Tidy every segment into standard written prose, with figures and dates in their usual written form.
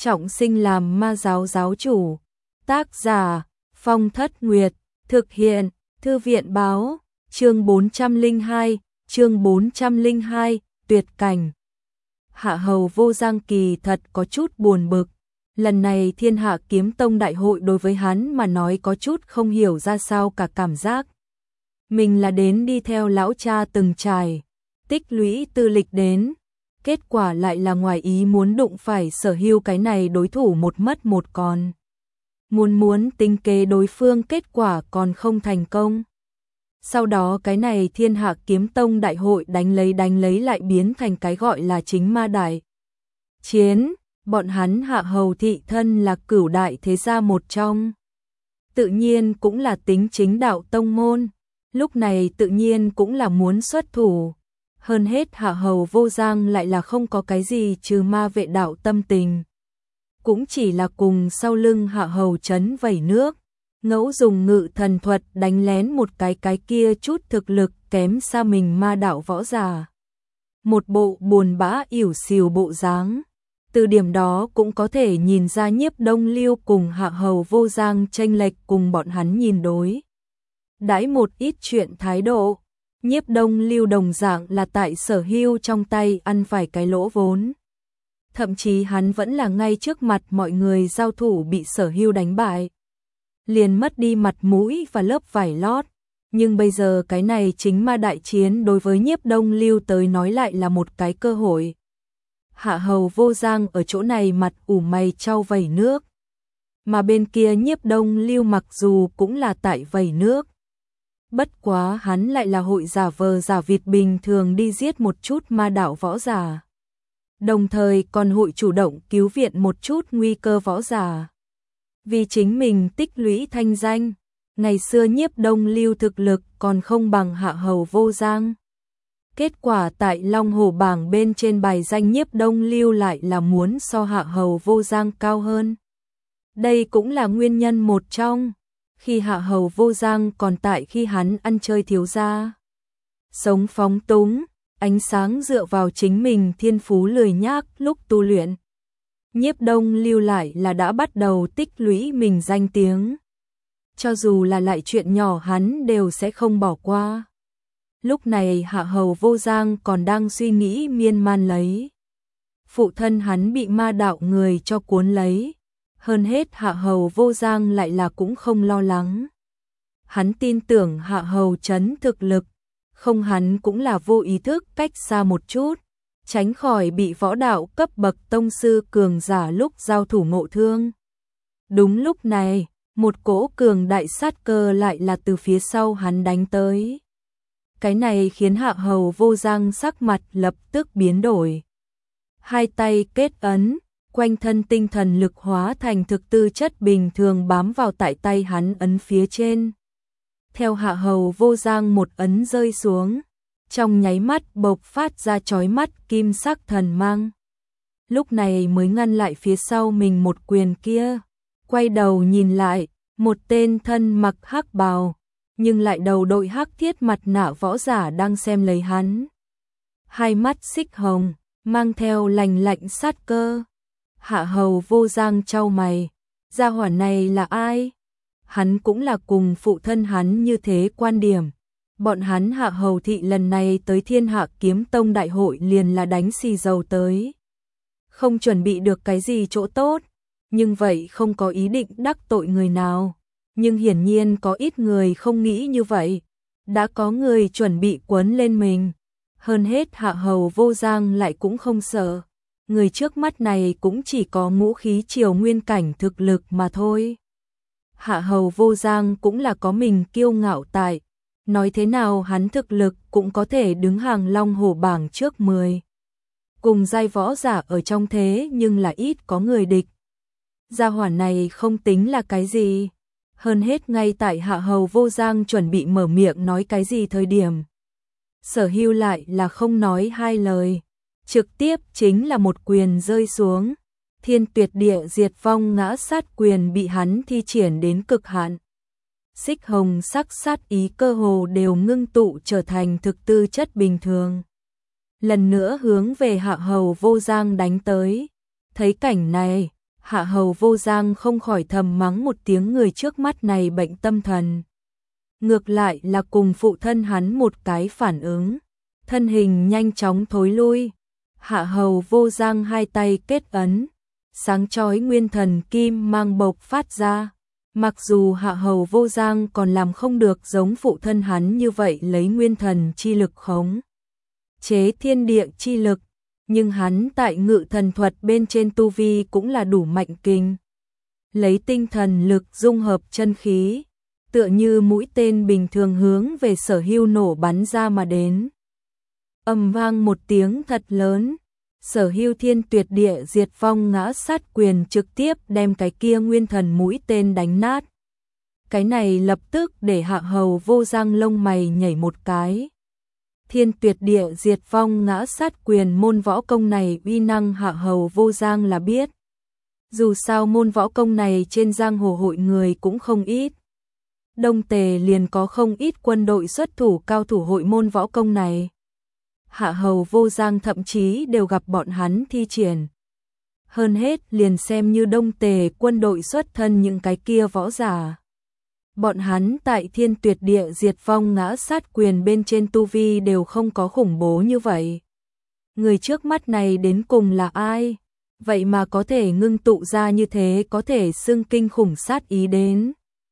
trọng sinh làm ma giáo giáo chủ. Tác giả Phong Thất Nguyệt, thực hiện Thư viện báo, chương 402, tuyệt cảnh. Hạ hầu Vô Giang kỳ thật có chút buồn bực. Lần này Thiên Hạ Kiếm Tông đại hội đối với hắn mà nói có chút không hiểu ra sao cả, cảm giác mình là đến đi theo lão cha từng trải, tích lũy tư lịch đến, kết quả lại là ngoài ý muốn đụng phải Sở Hưu cái này đối thủ một mất một còn. Muốn tính kế đối phương, kết quả còn không thành công. Sau đó cái này Thiên Hạ Kiếm Tông đại hội đánh lấy lại biến thành cái gọi là chính ma đại chiến. Bọn hắn Hạ hầu thị thân là cửu đại thế gia một trong, tự nhiên cũng là tính chính đạo tông môn, lúc này tự nhiên cũng là muốn xuất thủ. Hơn hết Hạ hầu Vô Giang lại là không có cái gì trừ ma vệ đạo tâm tình, cũng chỉ là cùng sau lưng Hạ hầu trấn vẩy nước, ngẫu dùng ngự thần thuật đánh lén một cái kia chút thực lực kém xa mình ma đạo võ giả. Một bộ buồn bã ỉu xìu bộ dáng. Từ điểm đó cũng có thể nhìn ra Nhiếp Đông Lưu cùng Hạ hầu Vô Giang chênh lệch cùng bọn hắn nhìn đối đãi một ít chuyện thái độ. Nhiếp Đông Lưu đồng dạng là tại Sở Hưu trong tay ăn phải cái lỗ vốn. Thậm chí hắn vẫn là ngay trước mặt mọi người giao thủ bị Sở Hưu đánh bại, liền mất đi mặt mũi và lớp vải lót. Nhưng bây giờ cái này chính ma đại chiến đối với Nhiếp Đông Lưu tới nói lại là một cái cơ hội. Hạ hầu Vô Giang ở chỗ này mặt ủ mày trao vẩy nước, mà bên kia Nhiếp Đông Lưu mặc dù cũng là tại vẩy nước, bất quá hắn lại là hội giả vờ giả vịt bình thường đi giết một chút ma đạo võ giả, đồng thời còn hội chủ động cứu viện một chút nguy cơ võ giả. Vì chính mình tích lũy thanh danh, ngày xưa Nhiếp Đông Lưu thực lực còn không bằng Hạ hầu Vô Giang. Kết quả tại Long Hổ bảng bên trên bài danh Nhiếp Đông Lưu lại là muốn so Hạ hầu Vô Giang cao hơn. Đây cũng là nguyên nhân một trong, khi Hạ hầu Vô Giang còn tại khi hắn ăn chơi thiếu gia, sống phóng túng, ánh sáng dựa vào chính mình thiên phú lười nhác lúc tu luyện. Nhiếp Đông Lưu lại là đã bắt đầu tích lũy mình danh tiếng. Cho dù là lại chuyện nhỏ hắn đều sẽ không bỏ qua. Lúc này Hạ hầu Vô Giang còn đang suy nghĩ miên man lấy. Phụ thân hắn bị ma đạo người cho cuốn lấy. Hơn hết Hạ hầu Vô Giang lại là cũng không lo lắng. Hắn tin tưởng Hạ hầu trấn thực lực, không hắn cũng là vô ý thức cách xa một chút, tránh khỏi bị võ đạo cấp bậc tông sư cường giả lúc giao thủ ngộ thương. Đúng lúc này, một cỗ cường đại sát cơ lại là từ phía sau hắn đánh tới. Cái này khiến Hạ hầu Vô Giang sắc mặt lập tức biến đổi. Hai tay kết ấn, quanh thân tinh thần lực hóa thành thực tư chất bình thường bám vào tại tay hắn ấn phía trên. Theo Hạ hầu Vô Giang một ấn rơi xuống, trong nháy mắt bộc phát ra chói mắt kim sắc thần mang. Lúc này mới ngăn lại phía sau mình một quyền kia. Quay đầu nhìn lại, một tên thân mặc hắc bào, nhưng lại đầu đội hắc thiết mặt nạ võ giả đang xem lấy hắn. Hai mắt xích hồng, mang theo lạnh lạnh sát cơ. Hạ hầu Vô Giang chau mày, gia hỏa này là ai? Hắn cũng là cùng phụ thân hắn như thế quan điểm. Bọn hắn Hạ hầu thị lần này tới Thiên Hạ Kiếm Tông đại hội liền là đánh xì dầu tới. Không chuẩn bị được cái gì chỗ tốt, nhưng vậy không có ý định đắc tội người nào. Nhưng hiển nhiên có ít người không nghĩ như vậy. Đã có người chuẩn bị quấn lên mình. Hơn hết Hạ hầu Vô Giang lại cũng không sợ. Người trước mắt này cũng chỉ có ngũ khí triều nguyên cảnh thực lực mà thôi. Hạ hầu Vô Giang cũng là có mình kiêu ngạo tại. Nói thế nào hắn thực lực cũng có thể đứng hàng Long Hổ bảng trước 10. Cùng giai võ giả ở trong thế nhưng là ít có người địch. Gia hỏa này không tính là cái gì. Hơn hết ngay tại Hạ hầu Vô Giang chuẩn bị mở miệng nói cái gì thời điểm, Sở Hưu lại là không nói hai lời, trực tiếp chính là một quyền rơi xuống. Thiên Tuyệt Địa Diệt Vong ngã sát quyền bị hắn thi triển đến cực hạn. Xích hồng sắc sát ý cơ hồ đều ngưng tụ trở thành thực tư chất bình thường. Lần nữa hướng về Hạ hầu Vô Giang đánh tới. Thấy cảnh này, Hạ hầu vô giang không khỏi thầm mắng một tiếng người trước mắt này bệnh tâm thần. Ngược lại là cùng phụ thân hắn một cái phản ứng, thân hình nhanh chóng thối lui. Hạ hầu vô giang hai tay kết ấn, sáng chói nguyên thần kim mang bộc phát ra. Mặc dù hạ hầu vô giang còn làm không được giống phụ thân hắn như vậy lấy nguyên thần chi lực khống chế thiên địa chi lực, nhưng hắn tại ngự thần thuật bên trên tu vi cũng là đủ mạnh kinh. Lấy tinh thần lực dung hợp chân khí, tựa như mũi tên bình thường hướng về Sở Hưu nổ bắn ra mà đến. Ầm vang một tiếng thật lớn, Sở Hưu thiên tuyệt địa diệt vong ngã sát quyền trực tiếp đem cái kia nguyên thần mũi tên đánh nát. Cái này lập tức để hạ hầu vô giang lông mày nhảy một cái. Thiên tuyệt địa diệt vong ngã sát quyền môn võ công này uy năng hạ hầu vô giang là biết. Dù sao môn võ công này trên giang hồ hội người cũng không ít. Đông Tề liền có không ít quân đội xuất thủ cao thủ hội môn võ công này. Hạ hầu vô giang thậm chí đều gặp bọn hắn thi triển. Hơn hết liền xem như Đông Tề quân đội xuất thân những cái kia võ giả. Bọn hắn tại thiên tuyệt địa diệt vong ngã sát quyền bên trên tu vi đều không có khủng bố như vậy. Người trước mắt này đến cùng là ai? Vậy mà có thể ngưng tụ ra như thế, có thể xưng kinh khủng sát ý đến.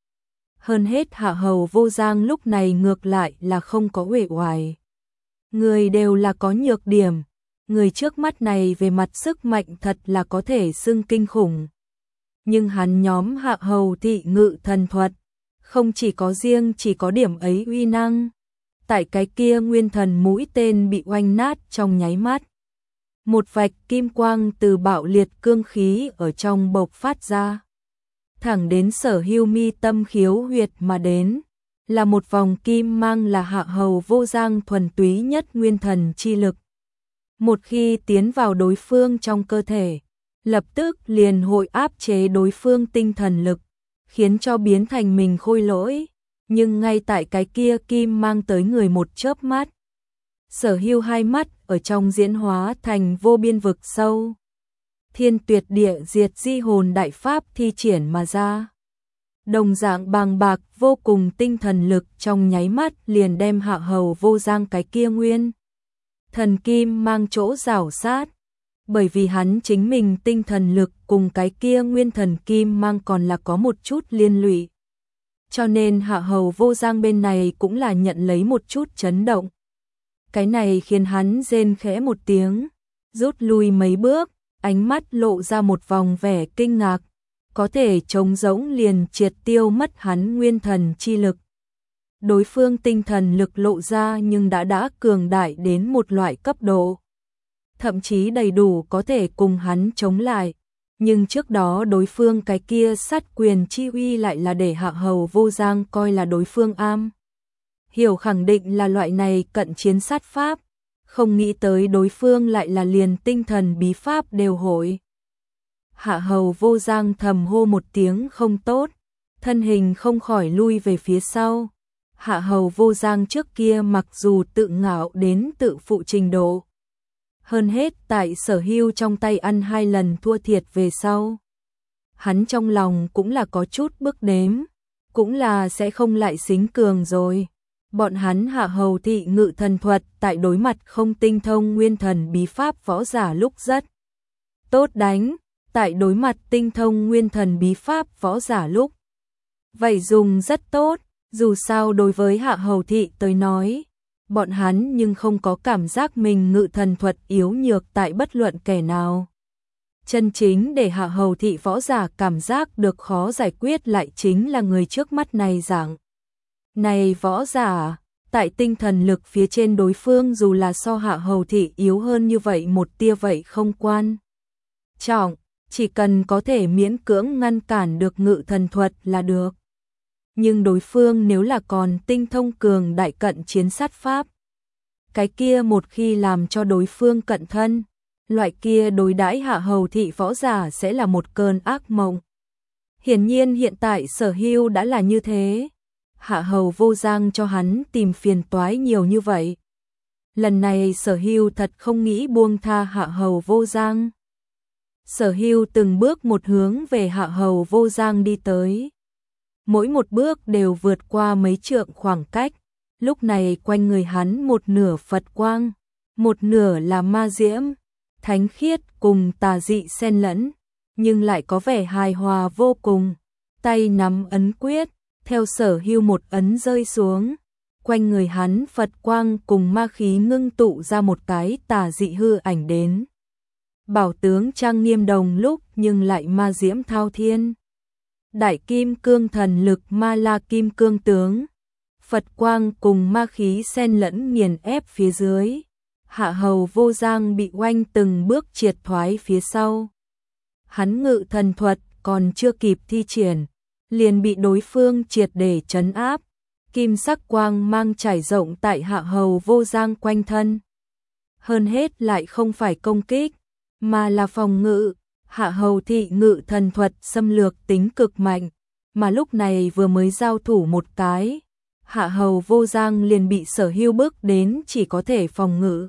Hơn hết hạ hầu vô giang lúc này ngược lại là không có uể oải. Người đều là có nhược điểm. Người trước mắt này về mặt sức mạnh thật là có thể xưng kinh khủng. Nhưng hắn nhóm hạ hầu thị ngự thần thuật không chỉ có điểm ấy uy năng. Tại cái kia nguyên thần mũi tên bị oanh nát trong nháy mắt. Một vạch kim quang từ bạo liệt cương khí ở trong bộc phát ra. Thẳng đến Sở Hưu mi tâm khiếu huyệt mà đến. Là một vòng kim mang là hạ hầu vô giang thuần túy nhất nguyên thần chi lực. Một khi tiến vào đối phương trong cơ thể, lập tức liền hội áp chế đối phương tinh thần lực, khiến cho biến thành mình khôi lỗi. Nhưng ngay tại cái kia kim mang tới người một chớp mắt, Sở Hưu hai mắt ở trong diễn hóa thành vô biên vực sâu. Thiên tuyệt địa diệt di hồn đại pháp thi triển mà ra. Đồng dạng bàng bạc vô cùng tinh thần lực trong nháy mắt liền đem hạ hầu vô giang cái kia nguyên thần kim mang chỗ rảo sát. Bởi vì hắn chính mình tinh thần lực cùng cái kia nguyên thần kim mang còn là có một chút liên lụy. Cho nên hạ hầu vô giang bên này cũng là nhận lấy một chút chấn động. Cái này khiến hắn rên khẽ một tiếng, rút lui mấy bước, ánh mắt lộ ra một vòng vẻ kinh ngạc. Có thể trống rỗng liền triệt tiêu mất hắn nguyên thần chi lực. Đối phương tinh thần lực lộ ra nhưng đã cường đại đến một loại cấp độ. Thậm chí đầy đủ có thể cùng hắn chống lại. Nhưng trước đó đối phương cái kia sát quyền chi uy lại là để hạ hầu vô giang coi là đối phương am. Hiểu khẳng định là loại này cận chiến sát pháp. Không nghĩ tới đối phương lại là liền tinh thần bí pháp đều hội. Hạ hầu vô giang thầm hô một tiếng không tốt, thân hình không khỏi lui về phía sau. Hạ hầu vô giang trước kia mặc dù tự ngạo đến tự phụ trình độ. Hơn hết tại Sở Hưu trong tay ăn 2 lần thua thiệt về sau. Hắn trong lòng cũng là có chút bước đếm, cũng là sẽ không lại xính cường rồi. Bọn hắn hạ hầu thị ngự thần thuật tại đối mặt không tinh thông nguyên thần bí pháp võ giả lúc rất tốt đánh. Tại đối mặt tinh thông nguyên thần bí pháp võ giả lúc vậy dùng rất tốt. Dù sao đối với hạ hầu thị tới nói, bọn hắn nhưng không có cảm giác mình ngự thần thuật yếu nhược tại bất luận kẻ nào. Chân chính để hạ hầu thị võ giả cảm giác được khó giải quyết lại chính là người trước mắt này dạng. Này võ giả, tại tinh thần lực phía trên đối phương dù là so hạ hầu thị yếu hơn như vậy một tia vậy không quan trọng. Chỉ cần có thể miễn cưỡng ngăn cản được ngự thần thuật là được. Nhưng đối phương nếu là còn tinh thông cường đại cận chiến sát pháp, cái kia một khi làm cho đối phương cận thân, loại kia đối đãi hạ hầu thị võ giả sẽ là một cơn ác mộng. Hiển nhiên hiện tại Sở Hưu đã là như thế. Hạ hầu vô giang cho hắn tìm phiền toái nhiều như vậy. Lần này Sở Hưu thật không nghĩ buông tha hạ hầu vô giang. Sở Hưu từng bước một hướng về Hạ Hầu Vô Giang đi tới. Mỗi một bước đều vượt qua mấy trượng khoảng cách. Lúc này quanh người hắn một nửa Phật quang, một nửa là ma diễm, thánh khiết cùng tà dị xen lẫn, nhưng lại có vẻ hài hòa vô cùng. Tay nắm ấn quyết, theo Sở Hưu một ấn rơi xuống, quanh người hắn Phật quang cùng ma khí ngưng tụ ra một cái tà dị hư ảnh đến. Bảo tướng trang nghiêm đồng lúc nhưng lại ma diễm thao thiên. Đại kim cương thần lực ma la kim cương tướng, Phật quang cùng ma khí xen lẫn nghiền ép phía dưới. Hạ Hầu Vô Giang bị oanh từng bước triệt thoái phía sau. Hắn ngự thần thuật còn chưa kịp thi triển, liền bị đối phương triệt để trấn áp. Kim sắc quang mang trải rộng tại Hạ Hầu Vô Giang quanh thân. Hơn hết lại không phải công kích, mà là phòng ngự. Hạ Hầu thị ngự thần thuật xâm lược tính cực mạnh, mà lúc này vừa mới giao thủ một cái, Hạ Hầu Vô Giang liền bị Sở Hưu bức đến chỉ có thể phòng ngự.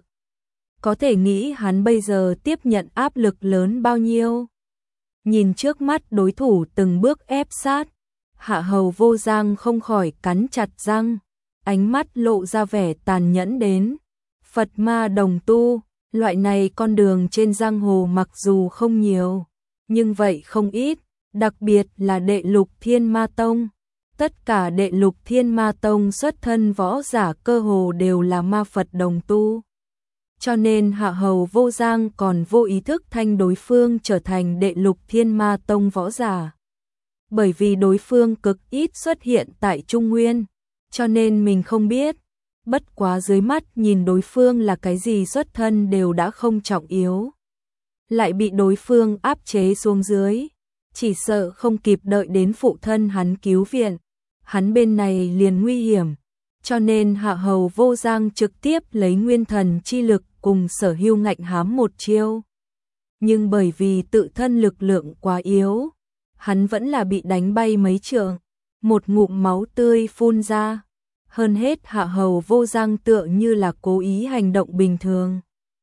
Có thể nghĩ hắn bây giờ tiếp nhận áp lực lớn bao nhiêu. Nhìn trước mắt đối thủ từng bước ép sát, Hạ Hầu Vô Giang không khỏi cắn chặt răng, ánh mắt lộ ra vẻ tàn nhẫn đến. Phật ma đồng tu, loại này con đường trên giang hồ mặc dù không nhiều, nhưng vậy không ít, đặc biệt là Đệ Lục Thiên Ma Tông. Tất cả Đệ Lục Thiên Ma Tông xuất thân võ giả cơ hồ đều là ma Phật đồng tu. Cho nên Hạ Hầu Vô Giang còn vô ý thức thanh đối phương trở thành Đệ Lục Thiên Ma Tông võ giả. Bởi vì đối phương cực ít xuất hiện tại Trung Nguyên, cho nên mình không biết. Bất quá dưới mắt nhìn đối phương là cái gì xuất thân đều đã không trọng yếu. Lại bị đối phương áp chế xuống dưới, chỉ sợ không kịp đợi đến phụ thân hắn cứu viện, hắn bên này liền nguy hiểm. Cho nên Hạ Hầu Vô Giang trực tiếp lấy nguyên thần chi lực cùng Sở Hưu ngạnh hám một chiêu. Nhưng bởi vì tự thân lực lượng quá yếu, hắn vẫn là bị đánh bay mấy trượng, một ngụm máu tươi phun ra. Hơn hết Hạ Hầu Vô Giang tựa như là cố ý hành động bình thường.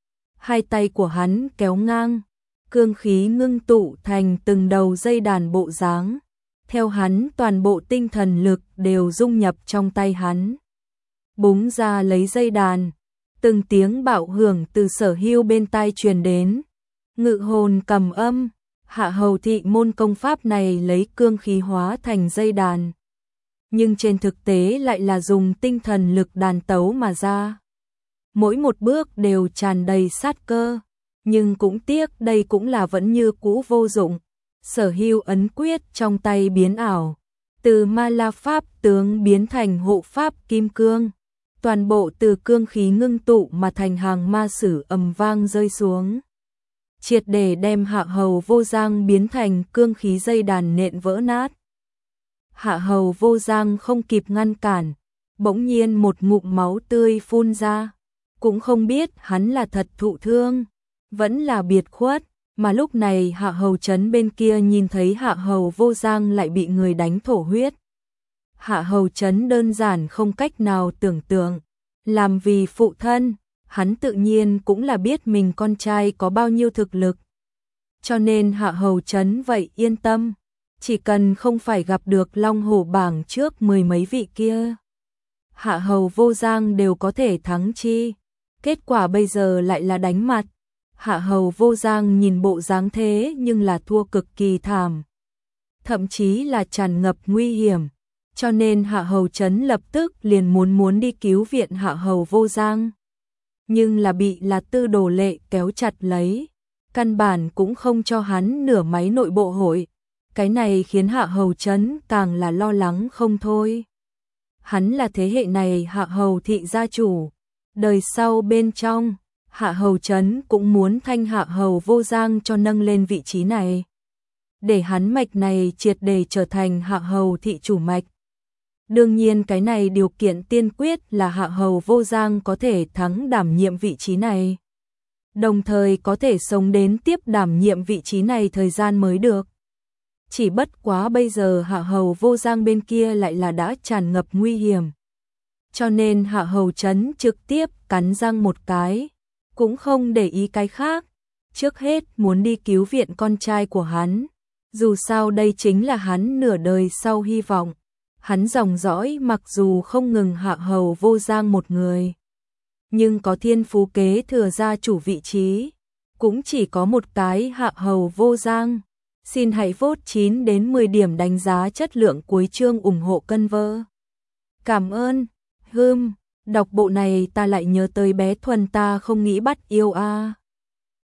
Hai tay của hắn kéo ngang, cương khí ngưng tụ thành từng đầu dây đàn bộ dáng. Theo hắn toàn bộ tinh thần lực đều dung nhập trong tay hắn. Búng ra lấy dây đàn, từng tiếng bạo hưởng từ Sở Hưu bên tai truyền đến. Ngự hồn cầm âm, Hạ Hầu thị môn công pháp này lấy cương khí hóa thành dây đàn. Nhưng trên thực tế lại là dùng tinh thần lực đàn tấu mà ra. Mỗi một bước đều tràn đầy sát cơ, nhưng cũng tiếc đây cũng là vẫn như cũ vô dụng. Sở Hưu ấn quyết trong tay biến ảo, từ ma la pháp tướng biến thành hộ pháp kim cương. Toàn bộ từ cương khí ngưng tụ mà thành hàng ma sử ầm vang rơi xuống. Triệt để đem Hạ Hầu Vô Giang biến thành cương khí dây đàn nện vỡ nát. Hạ Hầu Vô Giang không kịp ngăn cản, bỗng nhiên một ngụm máu tươi phun ra. Cũng không biết hắn là thật thụ thương, vẫn là biệt khuất. Mà lúc này Hạ Hầu Trấn bên kia nhìn thấy Hạ Hầu Vô Giang lại bị người đánh thổ huyết. Hạ Hầu Trấn đơn giản không cách nào tưởng tượng. Làm vì phụ thân, hắn tự nhiên cũng là biết mình con trai có bao nhiêu thực lực. Cho nên Hạ Hầu Trấn vậy yên tâm, chỉ cần không phải gặp được Long Hổ bảng trước mười mấy vị kia, Hạ Hầu Vô Giang đều có thể thắng chi. Kết quả bây giờ lại là đánh mặt. Hạ Hầu Vô Giang nhìn bộ dáng thế nhưng là thua cực kỳ thảm, thậm chí là tràn ngập nguy hiểm. Cho nên Hạ Hầu Trấn lập tức liền muốn đi cứu viện Hạ Hầu Vô Giang. Nhưng là bị là Tư Đồ Lệ kéo chặt lấy, căn bản cũng không cho hắn nửa máy nội bộ hội. Cái này khiến Hạ Hầu Trấn càng là lo lắng không thôi. Hắn là thế hệ này Hạ Hầu thị gia chủ, đời sau bên trong, Hạ Hầu Trấn cũng muốn thanh Hạ Hầu Vô Giang cho nâng lên vị trí này, để hắn mạch này triệt để trở thành Hạ Hầu thị chủ mạch. Đương nhiên cái này điều kiện tiên quyết là Hạ Hầu Vô Giang có thể thắng đảm nhiệm vị trí này, đồng thời có thể sống đến tiếp đảm nhiệm vị trí này thời gian mới được. Chỉ bất quá bây giờ Hạ Hầu Vô Giang bên kia lại là đã tràn ngập nguy hiểm. Cho nên Hạ Hầu Trấn trực tiếp cắn răng một cái, cũng không để ý cái khác, trước hết muốn đi cứu viện con trai của hắn. Dù sao đây chính là hắn nửa đời sau hy vọng. Hắn dòng dõi mặc dù không ngừng Hạ Hầu Vô Giang một người, nhưng có thiên phú kế thừa gia chủ vị trí, cũng chỉ có một cái Hạ Hầu Vô Giang. Xin hãy vote 9 đến 10 điểm đánh giá chất lượng cuối chương ủng hộ cân vơ. Cảm ơn. Đọc bộ này ta lại nhớ tới bé Thuần ta không nghĩ bắt yêu a.